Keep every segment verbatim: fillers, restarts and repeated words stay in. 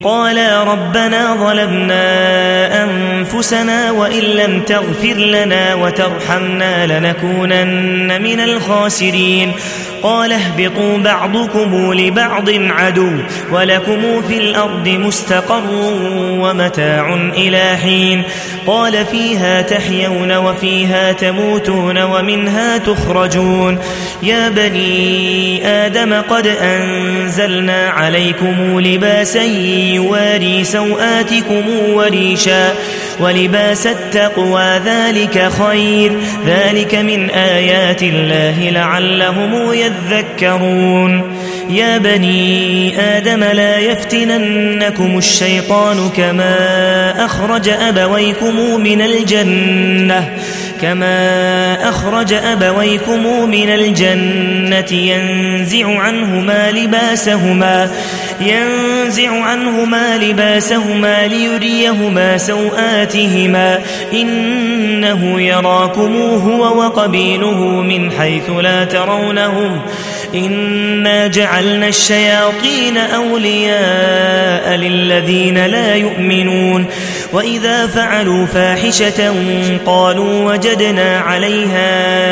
قالا ربنا ظلمنا أنفسنا وإن لم تغفر لنا وترحمنا لنكونن من الخاسرين قال اهبطوا بعضكم لبعض عدو ولكم في الأرض مستقر ومتاع إلى حين قال فيها تحيون وفيها تموتون ومنها تخرجون يا بني آدم قد أنزلنا عليكم لباسا يواري سوآتكم وريشا ولباس التقوى ذلك خير ذلك من آيات الله لعلهم يذكرون يا بني آدم لا يفتننكم الشيطان كما أخرج أبويكم من الجنة كما أخرج أبويكم من الجنة ينزع عنهما لباسهما ينزع عنهما لباسهما ليريهما سوآتهما إنه يراكم هو وقبيله من حيث لا ترونهم إنا جعلنا الشياطين أولياء للذين لا يؤمنون وإذا فعلوا فاحشة قالوا وجدنا عليها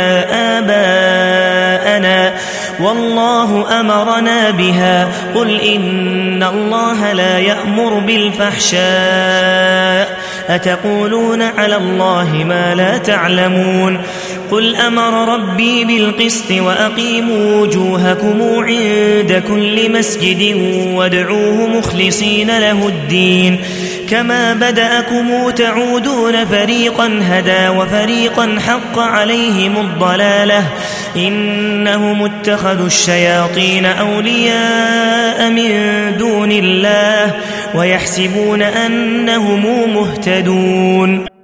آباءنا والله أمرنا بها قل إن الله لا يأمر بالفحشاء أتقولون على الله ما لا تعلمون قل أمر ربي بالقسط وأقيموا وجوهكم عند كل مسجد وادعوه مخلصين له الدين كما بدأكم تعودون فريقا هدى وفريقا حق عليهم الضلالة إنهم اتخذوا الشياطين أولياء من دون الله ويحسبون أنهم مهتدون.